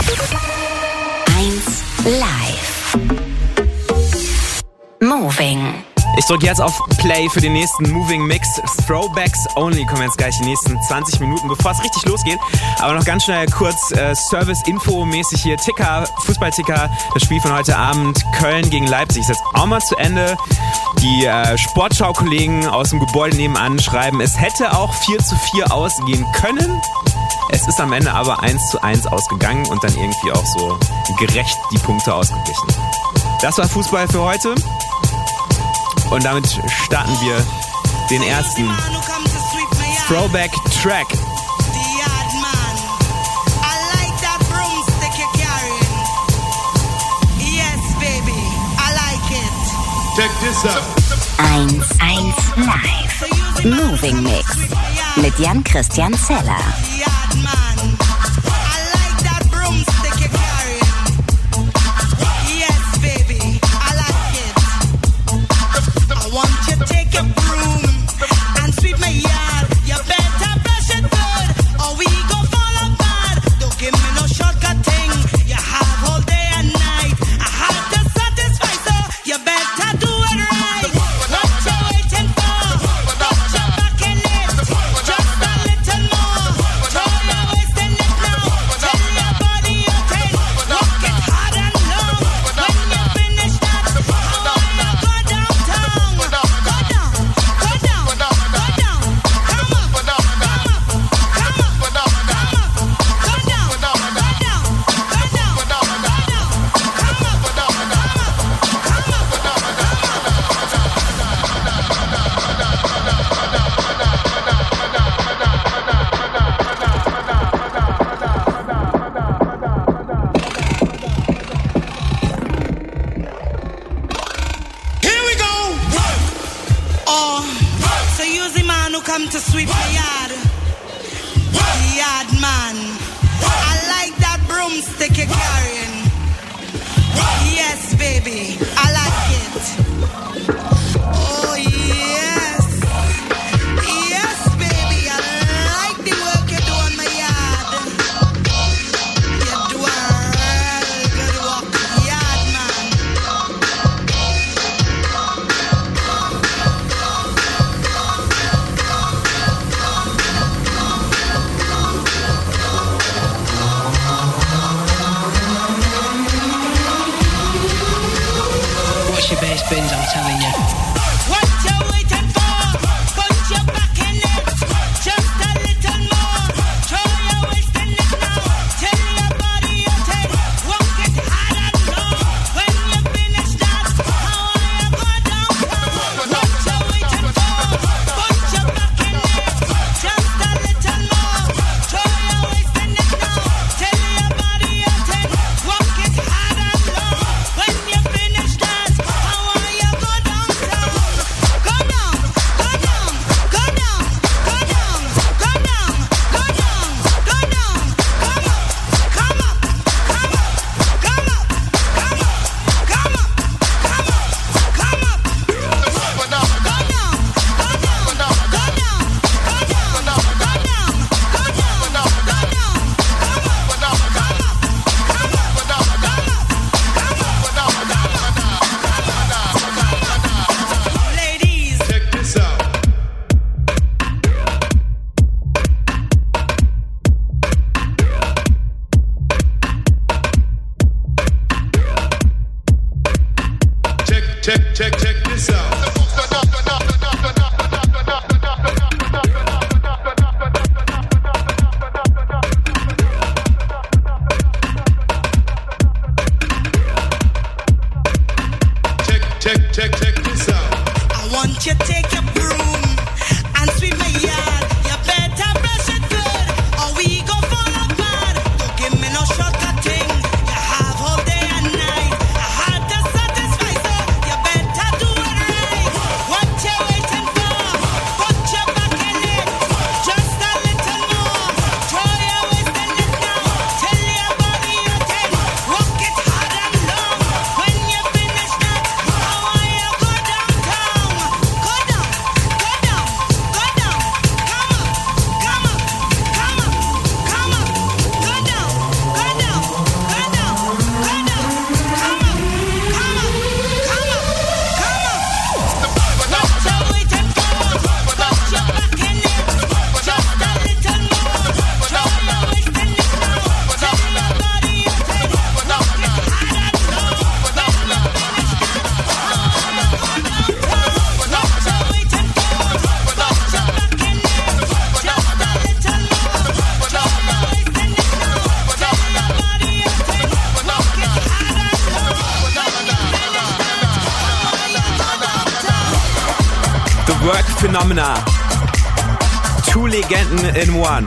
1 Live. Moving. Ich drücke jetzt auf Play für den nächsten Moving Mix. Throwbacks only kommen jetzt gleich die nächsten 20 Minuten, bevor es richtig losgeht. Aber noch ganz schnell kurz Service-Info-mäßig hier. Ticker, Fußballticker, das Spiel von heute Abend. Köln gegen Leipzig ist jetzt auch mal zu Ende. Die Sportschau-Kollegen aus dem Gebäude nebenan schreiben, es hätte auch 4:4 ausgehen können. Es ist am Ende aber 1:1 ausgegangen und dann irgendwie auch so gerecht die Punkte ausgeglichen. Das war Fußball für heute. Und damit starten wir den ersten Throwback-Track. Check this out. 1 Live. Moving Mix mit Jan-Christian Zeller. Work Phenomena. Two Legenden in one.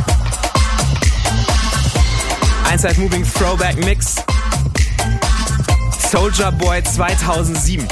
Einside Moving Throwback Mix. Soulja Boy 2007.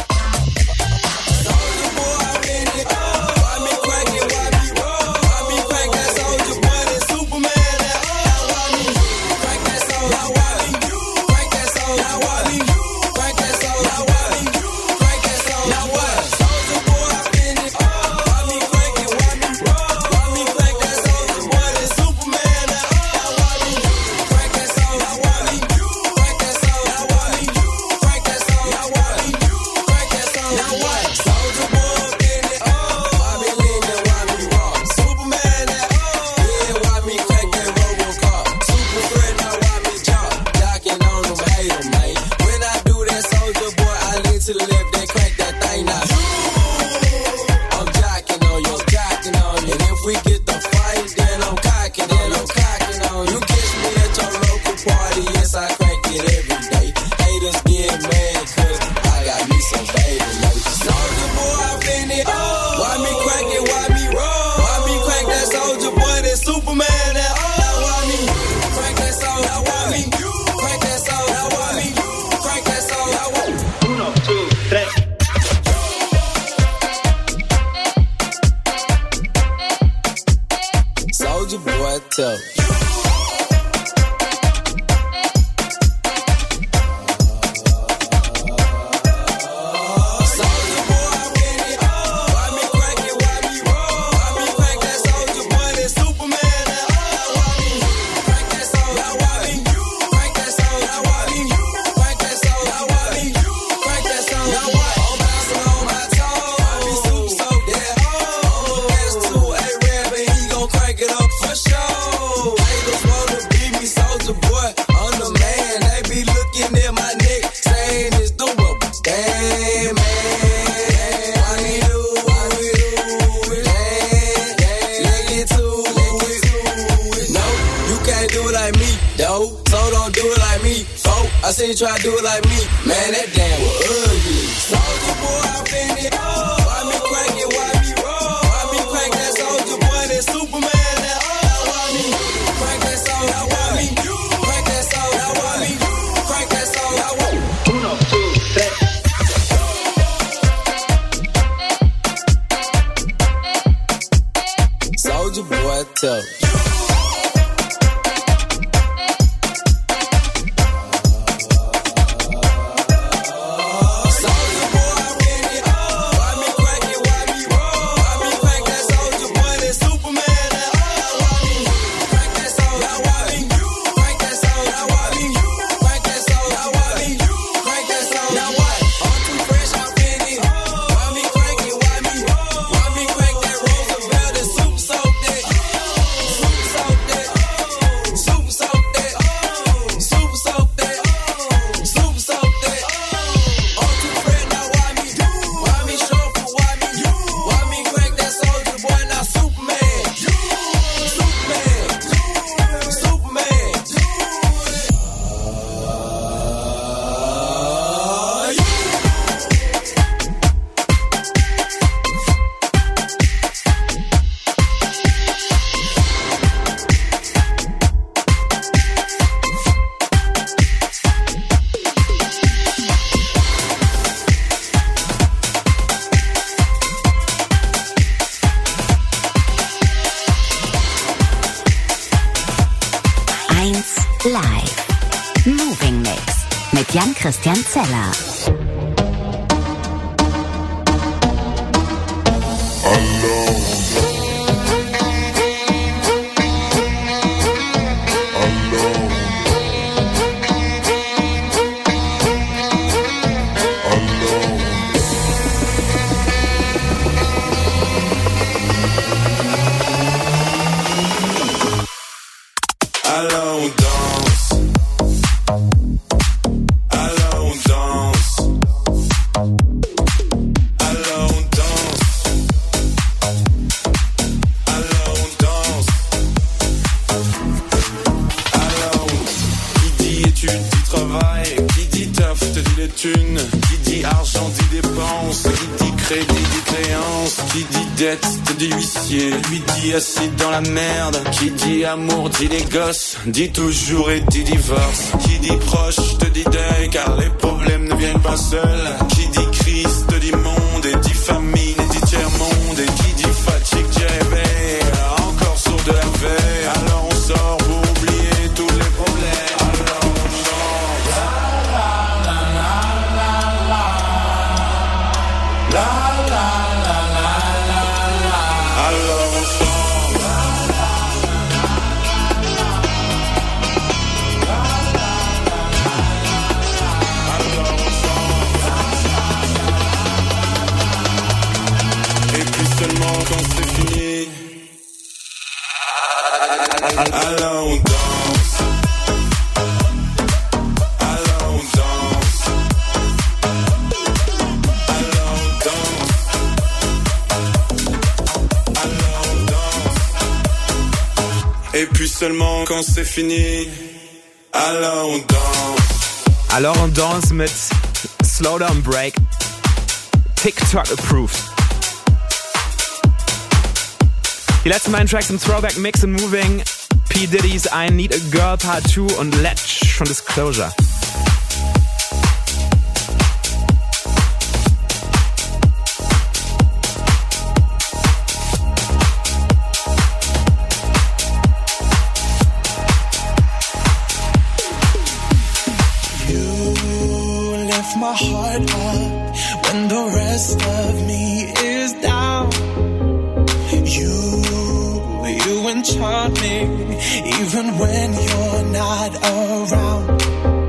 Live. Moving Mix mit Jan-Christian Zeller. Qui dit argent dit dépenses, qui dit crédit dit créance, qui dit dette te dit huissier, lui dit assis dans la merde, qui dit amour dit les gosses, dit toujours et dit divorce, qui dit proche te dit deuil car les problèmes ne viennent pas seuls, qui dit crise te dit monde et dit famine et dit tiers-monde, et qui dit fatigue dit réveil, encore sourd de la veille, alors on sort pour oublier tous les problèmes, alors on chante la la la la la la la la la la la la, alors on chante la la la la la, alors on chante la, et puis seulement quand c'est fini, alors on danse, alors on danse, alors on danse, alors on danse, et puis seulement quand c'est fini, alors on danse. Alors on danse mit Slowdown Break. TikTok approved. Die letzten beiden Tracks im Throwback Mix and Moving, P. Diddy's I Need a Girl Part 2 und Letch von Disclosure. You lift my heart up when the rest of me is down. You enchant me even when you're not around.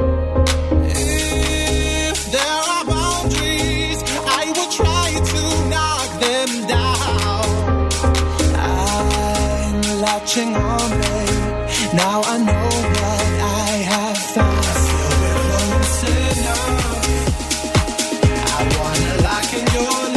If there are boundaries, I will try to knock them down. I'm latching on, babe. Now I know what I have found. I feel we're close enough. I wanna lock in your love.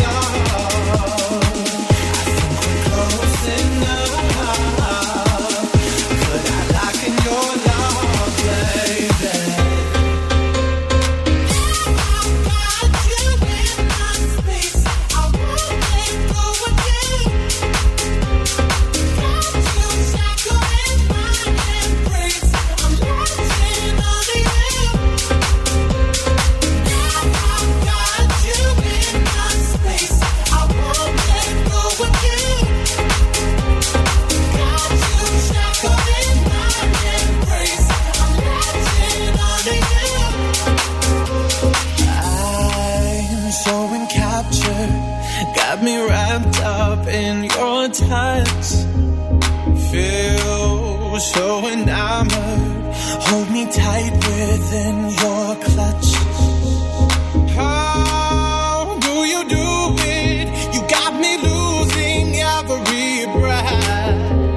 Got me wrapped up in your touch. Feel so enamored. Hold me tight within your clutch. How do you do it? You got me losing every breath.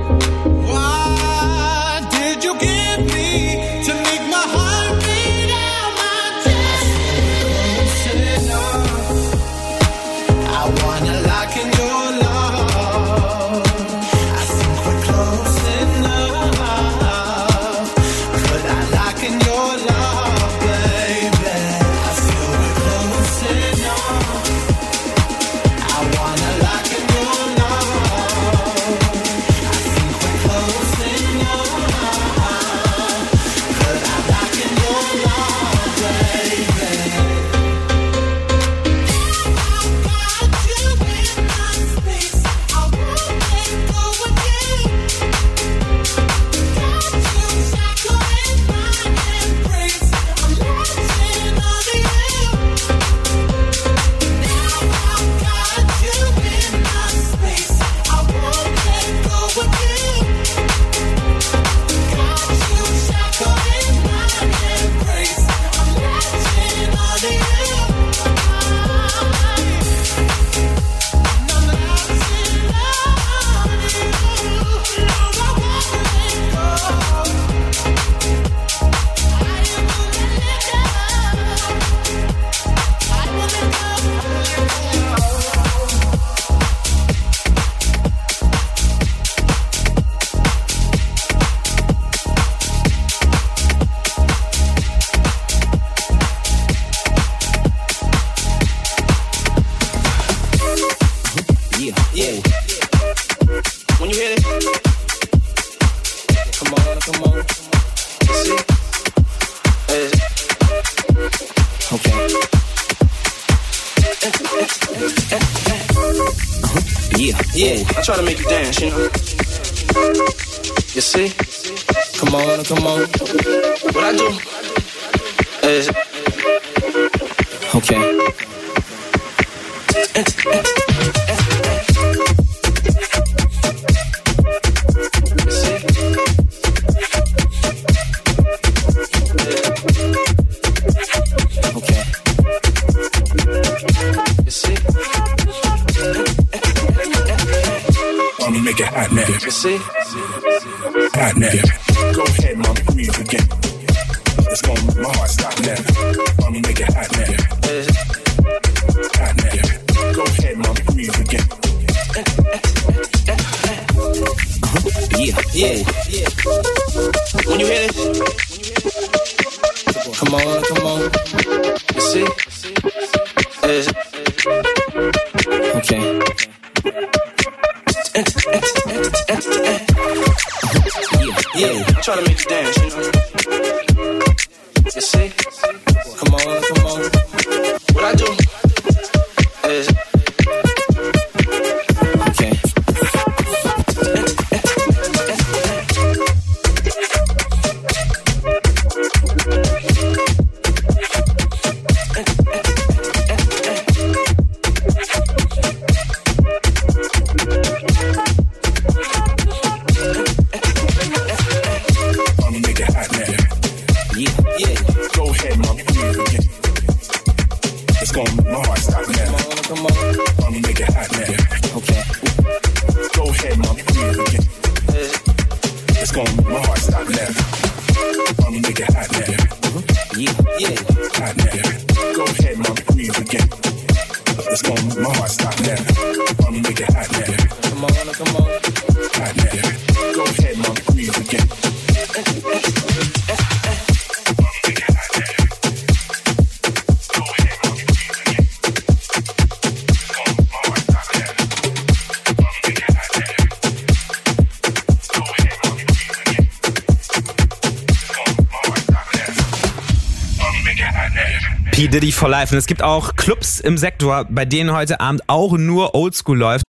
What did you give me to make my heart beat out my chest? Close enough. I wanna lock in your love. I think we're close enough. Could I lock in your love, baby? I feel we're close enough. I wanna lock in your love. I think we're close enough. Could I lock in your love, baby? Yeah, I try to make you dance, you know. You see? Come on. What I do is okay. Make it hot now. You see? Hot now. Go ahead, mommy, breathe again. It's gonna make my heart stop now. Mommy, make it hot now. Hot now. Go ahead, mommy, breathe again. Yeah. When you hear this, come on. You see? Okay. Yeah, I try to make you dance, you know. You see? Come on. What I do is okay. P. Diddy for Life. Und es gibt auch Clubs im Sektor, bei denen heute Abend auch nur Oldschool läuft.